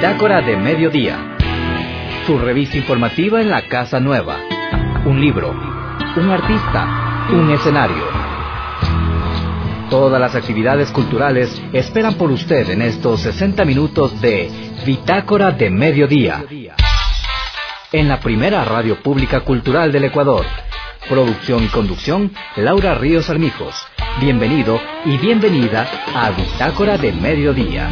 Bitácora de Mediodía, su revista informativa en la Casa Nueva. Un libro, un artista, un escenario. Todas las actividades culturales esperan por usted en estos 60 minutos de Bitácora de Mediodía, en la primera radio pública cultural del Ecuador. Producción y conducción, Laura Ríos Armijos. Bienvenido y bienvenida a Bitácora de Mediodía.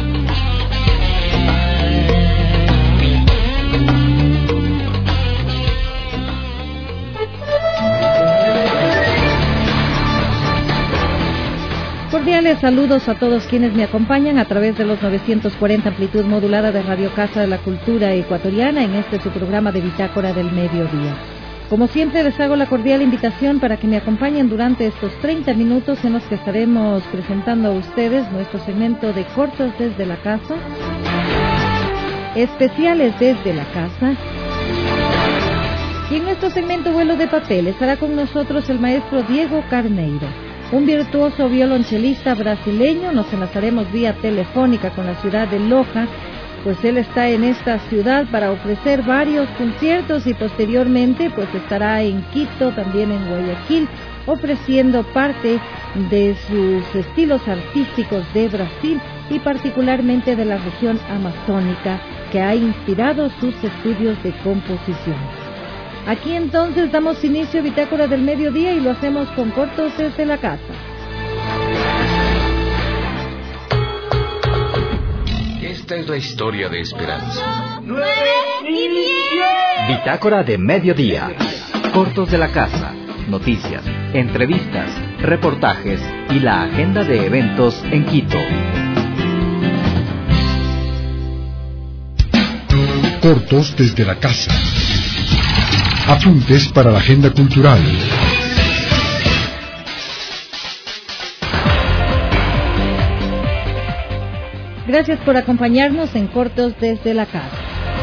Cordiales saludos a todos quienes me acompañan a través de los 940 amplitud modulada de Radio Casa de la Cultura Ecuatoriana en su programa de Bitácora del Mediodía. Como siempre les hago la cordial invitación para que me acompañen durante estos 30 minutos en los que estaremos presentando a ustedes nuestro segmento de cortos desde la casa, especiales desde la casa. Y en nuestro segmento Vuelo de Papel estará con nosotros el maestro Diego Carneiro, un virtuoso violonchelista brasileño. Nos enlazaremos vía telefónica con la ciudad de Loja, pues él está en esta ciudad para ofrecer varios conciertos y posteriormente pues estará en Quito, también en Guayaquil, ofreciendo parte de sus estilos artísticos de Brasil y particularmente de la región amazónica, que ha inspirado sus estudios de composición. Aquí entonces damos inicio a Bitácora del Mediodía y lo hacemos con cortos desde la casa. Esta es la historia de esperanza. 9 y 10. Bitácora de Mediodía. Cortos de la casa, noticias, entrevistas, reportajes y la agenda de eventos en Quito. Cortos desde la casa. Apuntes para la agenda cultural. Gracias por acompañarnos en Cortos desde la casa.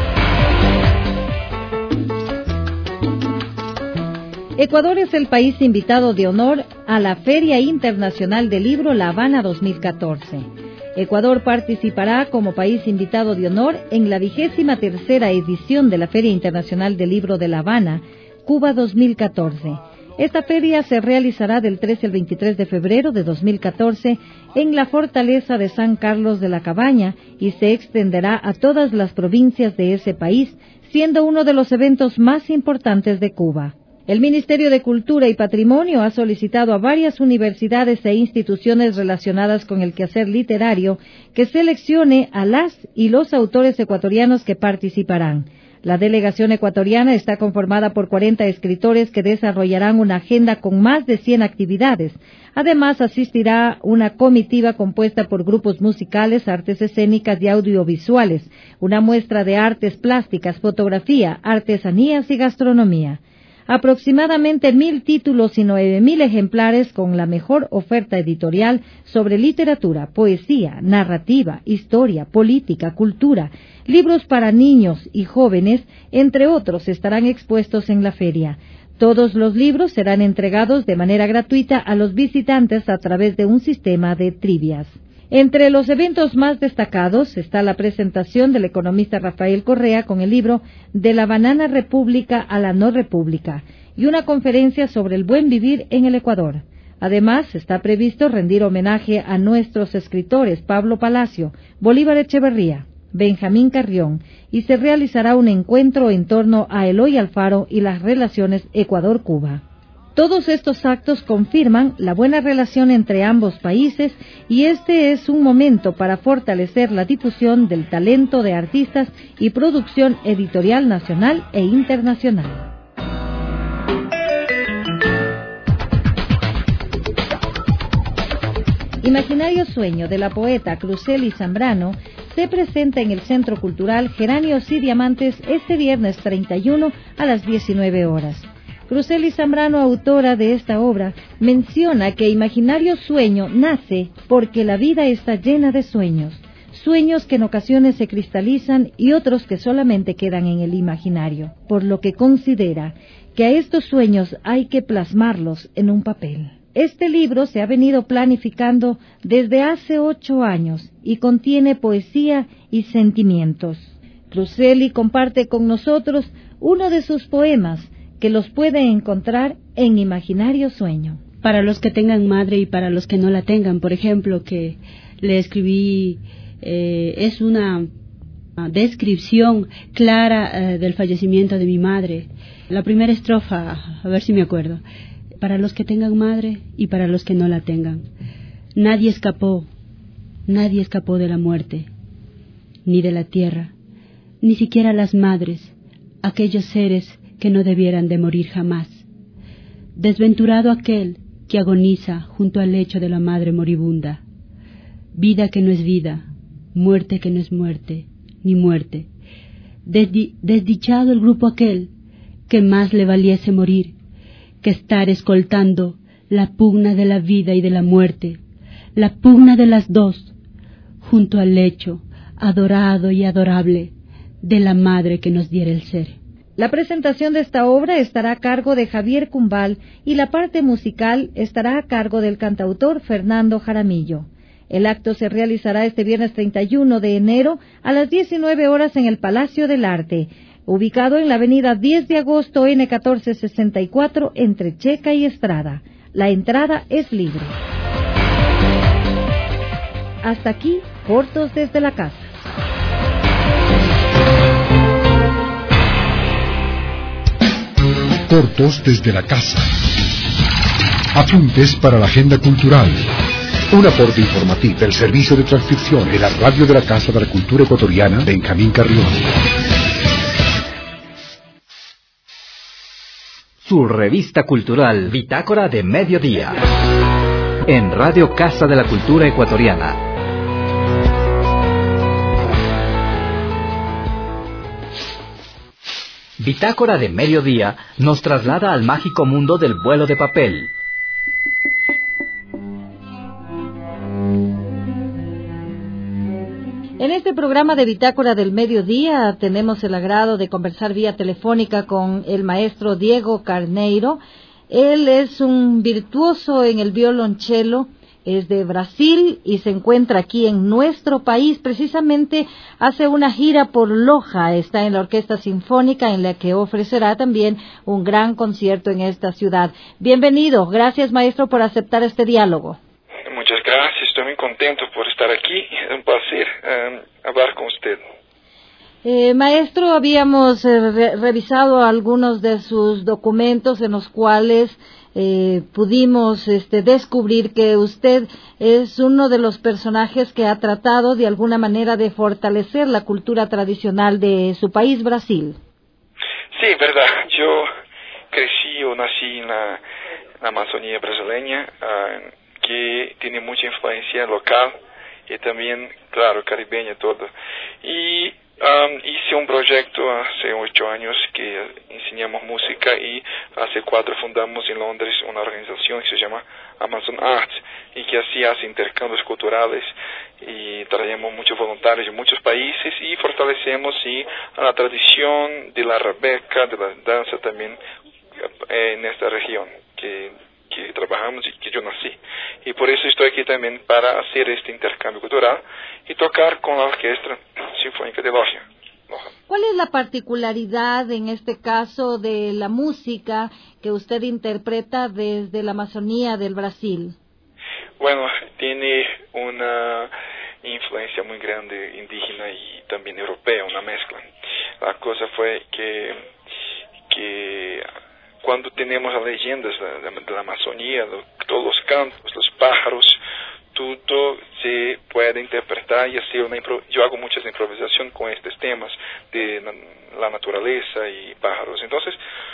Ecuador es el país invitado de honor a la Feria Internacional del Libro La Habana 2014. Ecuador participará como país invitado de honor en la 23ª edición de la Feria Internacional del Libro de La Habana, Cuba 2014. Esta feria se realizará del 13 al 23 de febrero de 2014 en la fortaleza de San Carlos de la Cabaña y se extenderá a todas las provincias de ese país, siendo uno de los eventos más importantes de Cuba. El Ministerio de Cultura y Patrimonio ha solicitado a varias universidades e instituciones relacionadas con el quehacer literario que seleccione a las y los autores ecuatorianos que participarán. La delegación ecuatoriana está conformada por 40 escritores que desarrollarán una agenda con más de 100 actividades. Además, asistirá una comitiva compuesta por grupos musicales, artes escénicas y audiovisuales, una muestra de artes plásticas, fotografía, artesanías y gastronomía. Aproximadamente 1.000 títulos y 9.000 ejemplares con la mejor oferta editorial sobre literatura, poesía, narrativa, historia, política, cultura, libros para niños y jóvenes, entre otros, estarán expuestos en la feria. Todos los libros serán entregados de manera gratuita a los visitantes a través de un sistema de trivias. Entre los eventos más destacados está la presentación del economista Rafael Correa con el libro De la banana república a la no república y una conferencia sobre el buen vivir en el Ecuador. Además, está previsto rendir homenaje a nuestros escritores Pablo Palacio, Bolívar Echeverría, Benjamín Carrión y se realizará un encuentro en torno a Eloy Alfaro y las relaciones Ecuador-Cuba. Todos estos actos confirman la buena relación entre ambos países y este es un momento para fortalecer la difusión del talento de artistas y producción editorial nacional e internacional. Imaginario Sueño de la poeta Cruzely Zambrano se presenta en el Centro Cultural Geranios y Diamantes este viernes 31 a las 19 horas. Cruzely Zambrano, autora de esta obra, menciona que Imaginario Sueño nace porque la vida está llena de sueños, sueños que en ocasiones se cristalizan y otros que solamente quedan en el imaginario, por lo que considera que a estos sueños hay que plasmarlos en un papel. Este libro se ha venido planificando desde hace 8 años y contiene poesía y sentimientos. Truselli comparte con nosotros uno de sus poemas que los puede encontrar en Imaginario Sueño. Para los que tengan madre y para los que no la tengan, por ejemplo, que le escribí, es una descripción clara del fallecimiento de mi madre. La primera estrofa, a ver si me acuerdo. Para los que tengan madre y para los que no la tengan. Nadie escapó de la muerte, ni de la tierra, ni siquiera las madres, aquellos seres que no debieran de morir jamás. Desventurado aquel que agoniza junto al lecho de la madre moribunda. Vida que no es vida, muerte que no es muerte, ni muerte. Desdichado el grupo aquel que más le valiese morir que estar escoltando la pugna de la vida y de la muerte, la pugna de las dos, junto al lecho adorado y adorable de la madre que nos diera el ser. La presentación de esta obra estará a cargo de Javier Cumbal y la parte musical estará a cargo del cantautor Fernando Jaramillo. El acto se realizará este viernes 31 de enero a las 19 horas en el Palacio del Arte, ubicado en la avenida 10 de agosto N1464 entre Checa y Estrada. La entrada es libre. Hasta aquí, cortos desde la casa. Cortos desde la casa. Apuntes para la agenda cultural. Un aporte informativo del servicio de transcripción en la radio de la Casa de la Cultura Ecuatoriana, Benjamín Carrión. Su revista cultural Bitácora de Mediodía, en Radio Casa de la Cultura Ecuatoriana. Bitácora de Mediodía nos traslada al mágico mundo del vuelo de papel. En este programa de Bitácora del Mediodía tenemos el agrado de conversar vía telefónica con el maestro Diego Carneiro. Él es un virtuoso en el violonchelo, es de Brasil y se encuentra aquí en nuestro país. Precisamente hace una gira por Loja, está en la Orquesta Sinfónica en la que ofrecerá también un gran concierto en esta ciudad. Bienvenido, gracias maestro por aceptar este diálogo. Muchas gracias, estoy muy contento por estar aquí, es un placer hablar con usted. Maestro, habíamos revisado algunos de sus documentos en los cuales pudimos descubrir que usted es uno de los personajes que ha tratado de alguna manera de fortalecer la cultura tradicional de su país, Brasil. Sí, verdad, yo crecí o nací en la Amazonía brasileña, que tiene mucha influencia local y también, claro, caribeña todo. Y hice un proyecto hace 8 años que enseñamos música y hace 4 fundamos en Londres una organización que se llama Amazon Arts y que así hace intercambios culturales y traemos muchos voluntarios de muchos países y fortalecemos la tradición de la rabeca, de la danza también en esta región que trabajamos y que yo nací. Y por eso estoy aquí también para hacer este intercambio cultural y tocar con la Orquesta Sinfónica de Loja. ¿Cuál es la particularidad en este caso de la música que usted interpreta desde la Amazonía del Brasil? Bueno, tiene una influencia muy grande indígena y también europea, una mezcla. La cosa fue que cuando tenemos las leyendas de la Amazonía, todos los cantos, los pájaros, todo se puede interpretar y hacer yo hago muchas improvisaciones con estos temas de la naturaleza y pájaros. Entonces,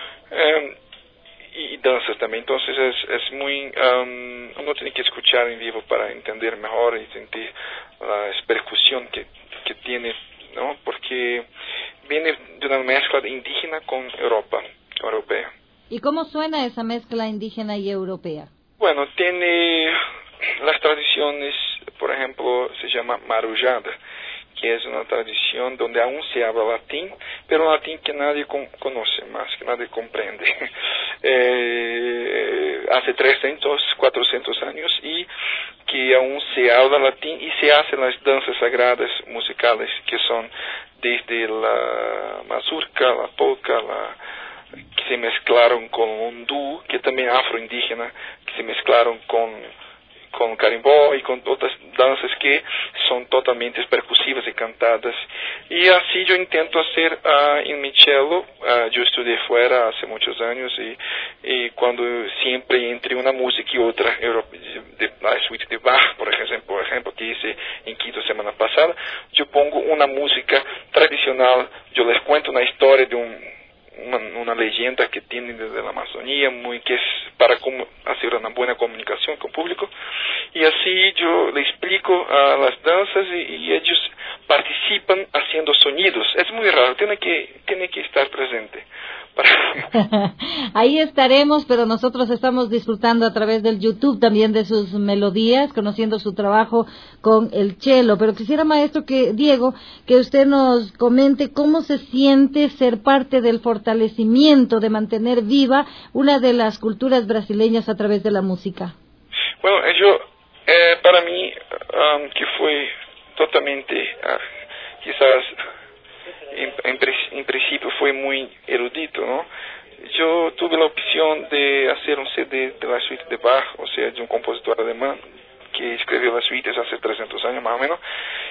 y danzas también. Entonces es muy, uno tiene que escuchar en vivo para entender mejor y sentir la percusión que tiene, ¿no? Porque viene de una mezcla de indígena con europea. ¿Y cómo suena esa mezcla indígena y europea? Bueno, tiene las tradiciones, por ejemplo, se llama marujada, que es una tradición donde aún se habla latín, pero latín que nadie conoce más, que nadie comprende. Hace 300, 400 años y que aún se habla latín y se hacen las danzas sagradas musicales que son desde la mazurca, la polka, que se mezclaron con un dúo, que también afroindígena, que se mezclaron con carimbó y con otras danzas que son totalmente percusivas y cantadas. Y así yo intento hacer en mi cello. Yo estudié fuera hace muchos años y cuando siempre entre una música y otra, de la suite de Bach, por ejemplo, que hice en Quito semana pasada, yo pongo una música tradicional, yo les cuento una historia de una leyenda que tienen desde la Amazonía, que es para hacer una buena comunicación con el público, y así yo le explico a las danzas y ellos participan haciendo sonidos. Es muy raro, tiene que estar presente. Ahí estaremos, pero nosotros estamos disfrutando a través del YouTube también de sus melodías, conociendo su trabajo con el cello. Pero quisiera, maestro, Diego, que usted nos comente cómo se siente ser parte del fortalecimiento de mantener viva una de las culturas brasileñas a través de la música. Bueno, para mí, que fue totalmente, quizás en principio fue muy erudito, ¿no? Yo tuve la opción de hacer un CD de la suite de Bach, o sea, de un compositor alemán que escribió las suites hace 300 años más o menos,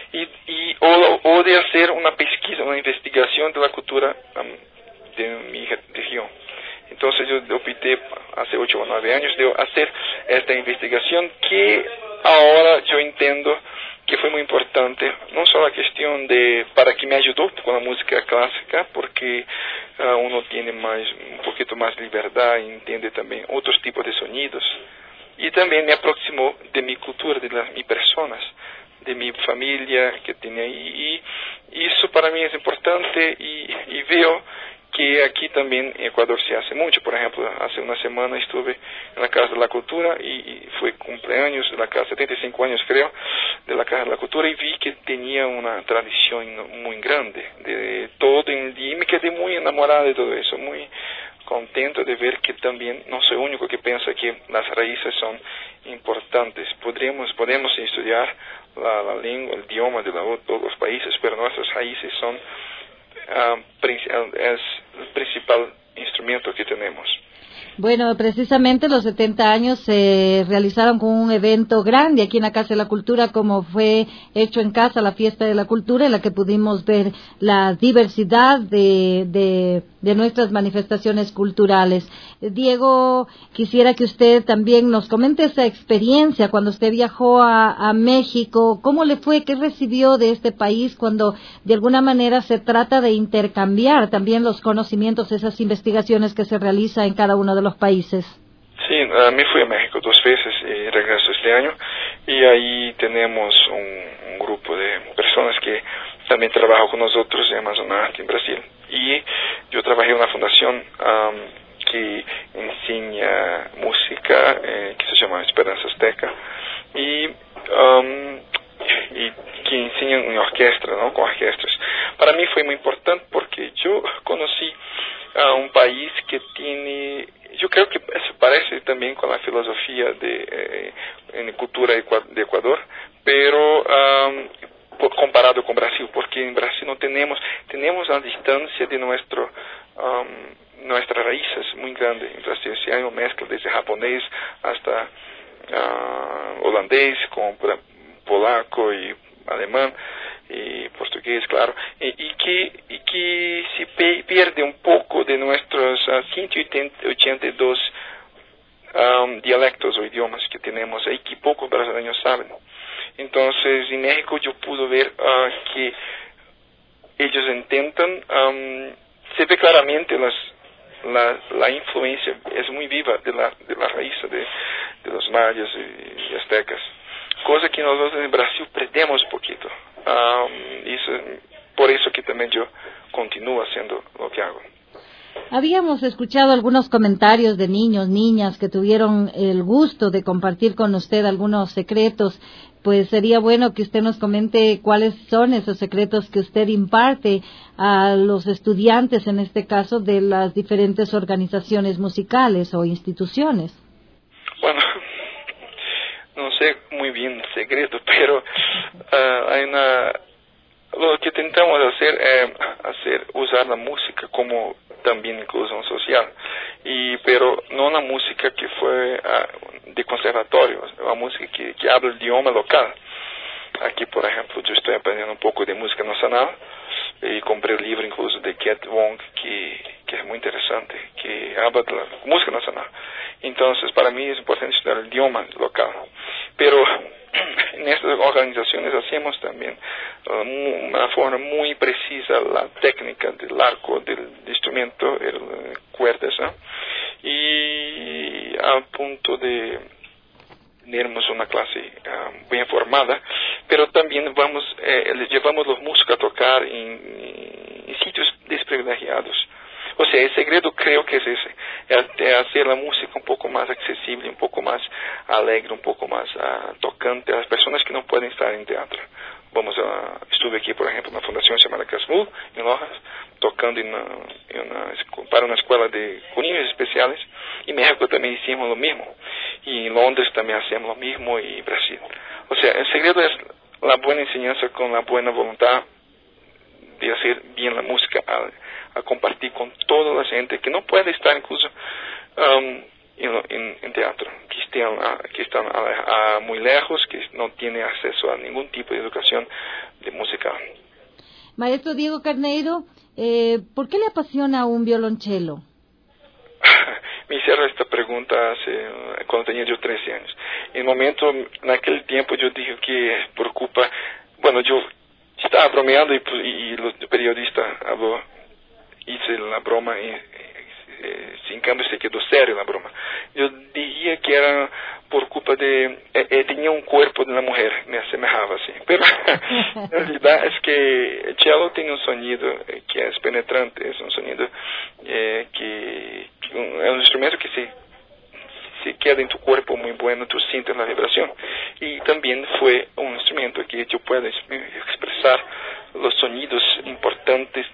o de hacer una pesquisa, una investigación de la cultura de mi región. Entonces yo opté hace 8 o 9 años de hacer esta investigación que ahora yo entiendo que fue muy importante, no solo la cuestión para que me ayudó con la música clásica, porque uno tiene un poquito más libertad y entiende también otros tipos de sonidos, y también me aproximó de mi cultura, de mis personas, de mi familia que tiene ahí, y eso para mí es importante, y veo que aquí también en Ecuador se hace mucho. Por ejemplo, hace una semana estuve en la Casa de la Cultura y fue cumpleaños de la casa, 75 años creo, de la Casa de la Cultura, y vi que tenía una tradición muy grande de todo, y me quedé muy enamorado de todo eso, muy contento de ver que también no soy el único que piensa que las raíces son importantes. Podemos estudiar la lengua, el idioma de todos los países, pero nuestras raíces son es el principal instrumento que tenemos. Bueno, precisamente los 70 años se realizaron con un evento grande aquí en la Casa de la Cultura, como fue hecho en casa la Fiesta de la Cultura, en la que pudimos ver la diversidad de nuestras manifestaciones culturales. Diego, quisiera que usted también nos comente esa experiencia cuando usted viajó a México. ¿Cómo le fue? ¿Qué recibió de este país cuando de alguna manera se trata de intercambiar también los conocimientos, esas investigaciones que se realizan en cada uno de los países? Sí, me fui a México 2 veces y regreso este año, y ahí tenemos un grupo de personas que también trabajan con nosotros en Amazonarte, en Brasil, y yo trabajé en una fundación que enseña música, que se llama Esperanza Azteca, y que enseñan en orquesta, ¿no? Con orquestas. Para mí fue muy importante porque yo conocí a un país que tiene, yo creo que eso parece también con la filosofía en cultura de Ecuador, pero comparado con Brasil, porque en Brasil no tenemos la distancia de nuestras raíces muy grande. En Brasil sí hay una mezcla desde japonés hasta holandés, con polaco y alemán y portugués, claro, y que se pierde un poco de nuestros 182 dialectos o idiomas que tenemos ahí, que pocos brasileños saben. Entonces, en México yo pude ver que ellos intentan, se ve claramente la influencia es muy viva de la raíz de los mayas y aztecas, cosa que nosotros en Brasil perdemos un poquito. Por eso que también yo continúo haciendo lo que hago. Habíamos escuchado algunos comentarios de niños, niñas que tuvieron el gusto de compartir con usted algunos secretos. Pues sería bueno que usted nos comente cuáles son esos secretos que usted imparte a los estudiantes, en este caso, de las diferentes organizaciones musicales o instituciones. Bueno, no sé muy bien el secreto, pero lo que tentamos hacer es usar la música como también inclusión social, pero no la música que fue de conservatorio, la música que habla el idioma local. Aquí, por ejemplo, yo estoy aprendiendo un poco de música nacional y compré el libro incluso de Ket Wong, que es muy interesante, que habla de la música nacional. Entonces, para mí es importante estudiar el idioma local. Pero en estas organizaciones hacemos también una forma muy precisa la técnica del arco del instrumento, el cuerdas, ¿no? Y al punto de tenemos una clase bien formada, pero también llevamos los músicos a tocar en sitios desprivilegiados. O sea, el secreto creo que es ese, es hacer la música un poco más accesible, un poco más alegre, un poco más tocante a las personas que no pueden estar en teatro. Estuve aquí, por ejemplo, en la Fundación llamada Casmul, en Lojas, tocando para una escuela con niños especiales, y en México también hicimos lo mismo, y en Londres también hacemos lo mismo, y Brasil. O sea, el secreto es la buena enseñanza con la buena voluntad de hacer bien la música, a compartir con toda la gente que no puede estar incluso en teatro, que están muy lejos, que no tiene acceso a ningún tipo de educación de musical. Maestro Diego Carneiro, ¿por qué le apasiona un violonchelo? Me hicieron esta pregunta cuando tenía yo 13 años. En aquel tiempo yo dije que por culpa, yo estaba bromeando y el periodista hice la broma y sin cambio se quedó serio la broma. Yo diría que era por culpa tenía un cuerpo de una mujer, me asemejaba así. Pero la realidad es que el cello tiene un sonido que es penetrante, es un sonido que es un instrumento que se queda en tu cuerpo muy bueno, tú sientes la vibración. Y también fue un instrumento que yo puedo expresar los sonidos importantes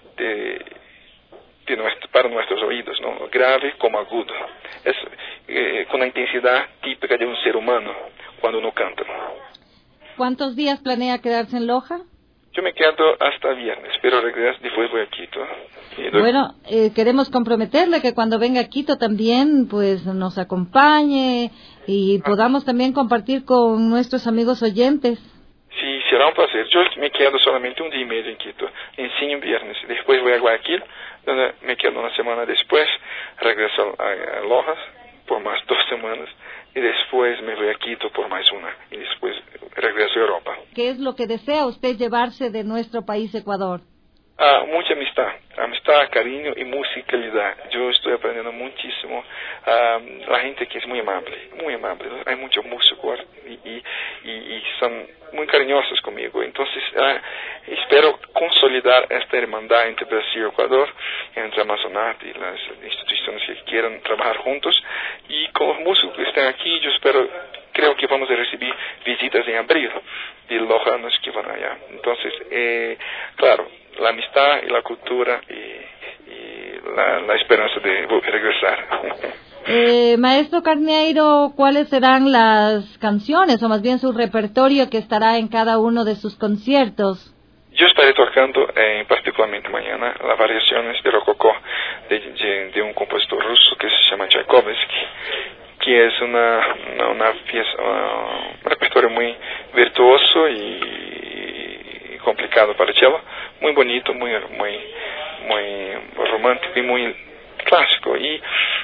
para nuestros oídos, ¿no? Grave como agudo. Es con la intensidad típica de un ser humano cuando uno canta. ¿Cuántos días planea quedarse en Loja? Yo me quedo hasta viernes, pero regreso, después voy a Quito. Bueno, queremos comprometerle que cuando venga a Quito también pues nos acompañe y podamos también compartir con nuestros amigos oyentes. Sí, será un placer. Yo me quedo solamente un día y medio en Quito. Enseño viernes, después voy a Guayaquil, donde me quedo una semana después, regreso a Lojas por más 2 semanas y después me voy a Quito por más una y después regreso a Europa. ¿Qué es lo que desea usted llevarse de nuestro país, Ecuador? Mucha amistad, cariño y musicalidad. Yo estoy aprendiendo muchísimo. La gente que es muy amable. Hay muchos músicos y son muy cariñosos conmigo. Entonces, espero consolidar esta hermandad entre Brasil y Ecuador, entre Amazonas y las instituciones que quieran trabajar juntos. Y con los músicos que están aquí, creo que vamos a recibir visitas en abril de lojanos que van allá. Entonces, claro, la amistad y la cultura y la esperanza de regresar. Maestro Carneiro, ¿cuáles serán las canciones o más bien su repertorio que estará en cada uno de sus conciertos? Yo estaré tocando particularmente mañana las variaciones de rococó de un compositor ruso que se llama Tchaikovsky, que es una pieza, un repertorio muy virtuoso y complicado para el cello, muy bonito, muy romántico y muy clásico, y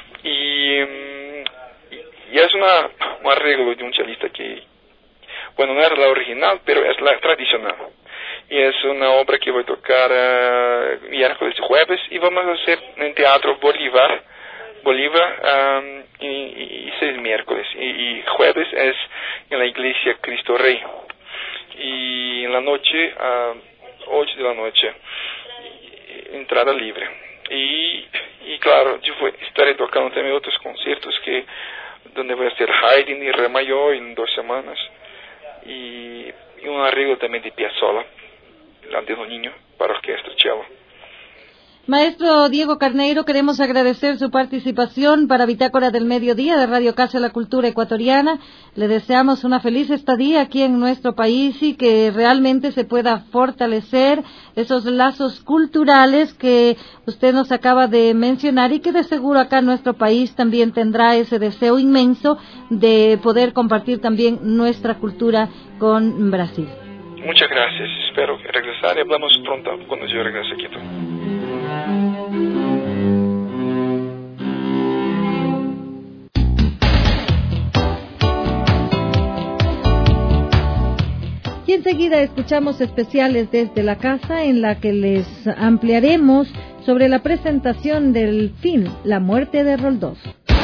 es un arreglo de un chelista que, no era la original, pero es la tradicional, y es una obra que voy a tocar miércoles y jueves, y vamos a hacer en Teatro Bolívar y 6 miércoles, y jueves es en la iglesia Cristo Rey, y en la noche 8 de la noche, entrada libre. Y claro, yo estaré tocando también otros conciertos donde voy a hacer Haydn y Re mayor en 2 semanas, y un arreglo también de Piazzolla, la de los niños, para orquesta cello. Maestro Diego Carneiro, queremos agradecer su participación para Bitácora del Mediodía de Radio Casa de la Cultura Ecuatoriana. Le deseamos una feliz estadía aquí en nuestro país y que realmente se pueda fortalecer esos lazos culturales que usted nos acaba de mencionar y que de seguro acá en nuestro país también tendrá ese deseo inmenso de poder compartir también nuestra cultura con Brasil. Muchas gracias. Espero regresar y hablamos pronto cuando yo regrese a Quito. Y enseguida escuchamos especiales desde la casa en la que les ampliaremos sobre la presentación del film La muerte de Roldós.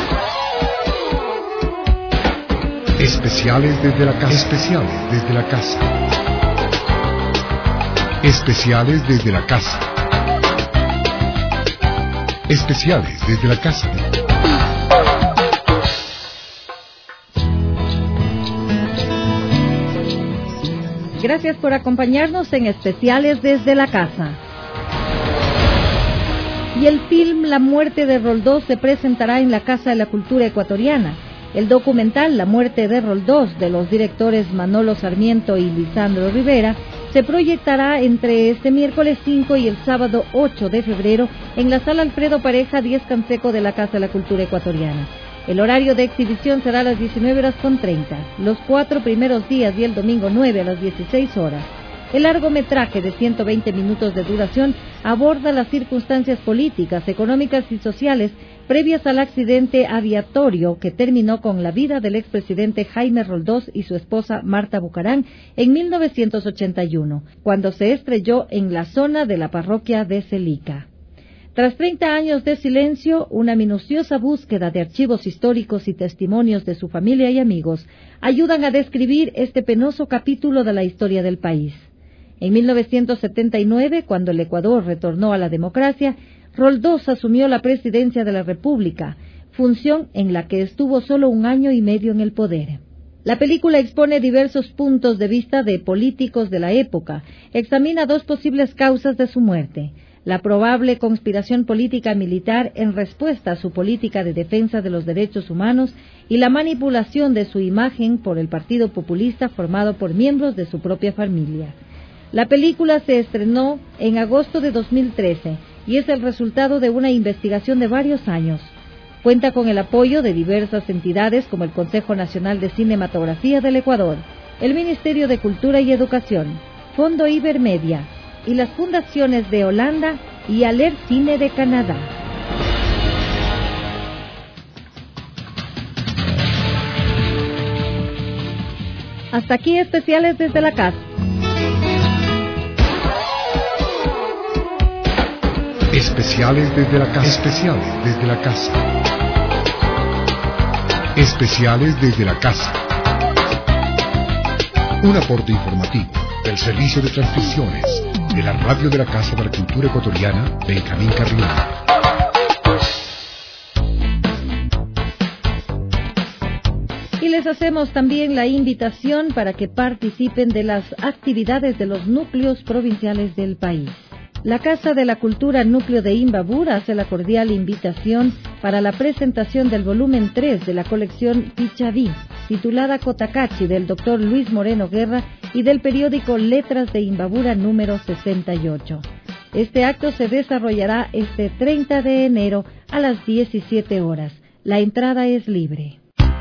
Especiales desde la casa. Especiales desde la casa. Especiales desde la casa. Especiales desde la casa. Gracias por acompañarnos en Especiales desde la casa. Y el film La muerte de Roldós se presentará en la Casa de la Cultura Ecuatoriana. El documental La muerte de Roldós, de los directores Manolo Sarmiento y Lisandro Rivera, se proyectará entre este miércoles 5 y el sábado 8 de febrero en la Sala Alfredo Pareja 10 Canseco de la Casa de la Cultura Ecuatoriana. El horario de exhibición será a las 19:30, los 4 primeros días y el domingo 9 a las 16 horas. El largometraje de 120 minutos de duración aborda las circunstancias políticas, económicas y sociales previas al accidente aviatorio que terminó con la vida del expresidente Jaime Roldós y su esposa Marta Bucarán en 1981, cuando se estrelló en la zona de la parroquia de Celica. Tras 30 años de silencio, una minuciosa búsqueda de archivos históricos y testimonios de su familia y amigos ayudan a describir este penoso capítulo de la historia del país. En 1979, cuando el Ecuador retornó a la democracia, Roldós asumió la presidencia de la República, función en la que estuvo solo 1 año y medio en el poder. La película expone diversos puntos de vista de políticos de la época, examina 2 posibles causas de su muerte: la probable conspiración política militar en respuesta a su política de defensa de los derechos humanos y la manipulación de su imagen por el Partido Populista formado por miembros de su propia familia. La película se estrenó en agosto de 2013 y es el resultado de una investigación de varios años. Cuenta con el apoyo de diversas entidades como el Consejo Nacional de Cinematografía del Ecuador, el Ministerio de Cultura y Educación, Fondo Ibermedia y las fundaciones de Holanda y Alert Cine de Canadá. Hasta aquí Especiales desde la casa. Especiales desde la casa. Especiales desde la casa. Especiales desde la casa. Un aporte informativo del Servicio de Transmisiones de la Radio de la Casa de la Cultura Ecuatoriana, Benjamín Carrión. Y les hacemos también la invitación para que participen de las actividades de los núcleos provinciales del país. La Casa de la Cultura Núcleo de Imbabura hace la cordial invitación para la presentación del volumen 3 de la colección Pichaví, titulada Cotacachi, del Dr. Luis Moreno Guerra y del periódico Letras de Imbabura número 68. Este acto se desarrollará este 30 de enero a las 17 horas. La entrada es libre.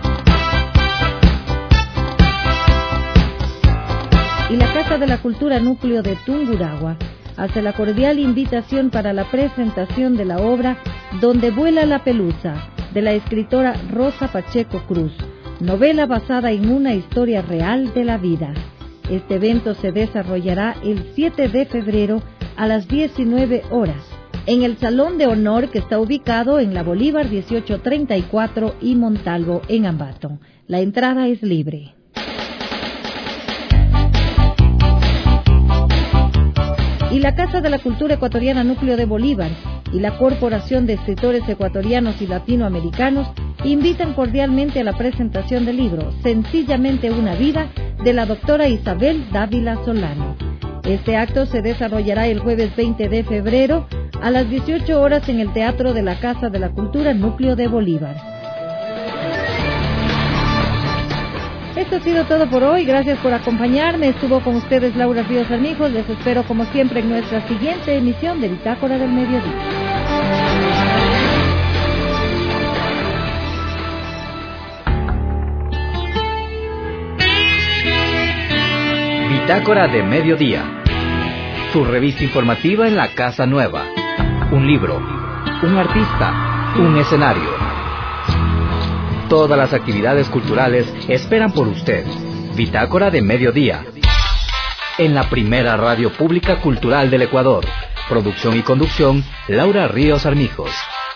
Y la Casa de la Cultura Núcleo de Tungurahua hace la cordial invitación para la presentación de la obra Donde vuela la pelusa, de la escritora Rosa Pacheco Cruz, novela basada en una historia real de la vida. Este evento se desarrollará el 7 de febrero a las 19 horas, en el Salón de Honor que está ubicado en la Bolívar 1834 y Montalvo, en Ambato. La entrada es libre. Y la Casa de la Cultura Ecuatoriana Núcleo de Bolívar y la Corporación de Escritores Ecuatorianos y Latinoamericanos invitan cordialmente a la presentación del libro Sencillamente una vida, de la doctora Isabel Dávila Solano. Este acto se desarrollará el jueves 20 de febrero a las 18 horas en el Teatro de la Casa de la Cultura, Núcleo de Bolívar. Esto ha sido todo por hoy. Gracias por acompañarme. Estuvo con ustedes Laura Ríos Armijos. Les espero como siempre en nuestra siguiente emisión de Bitácora del Mediodía. Bitácora de Mediodía, su revista informativa en la Casa Nueva. Un libro, un artista, un escenario. Todas las actividades culturales esperan por usted. Bitácora de Mediodía, en la primera radio pública cultural del Ecuador. Producción y conducción, Laura Ríos Armijos.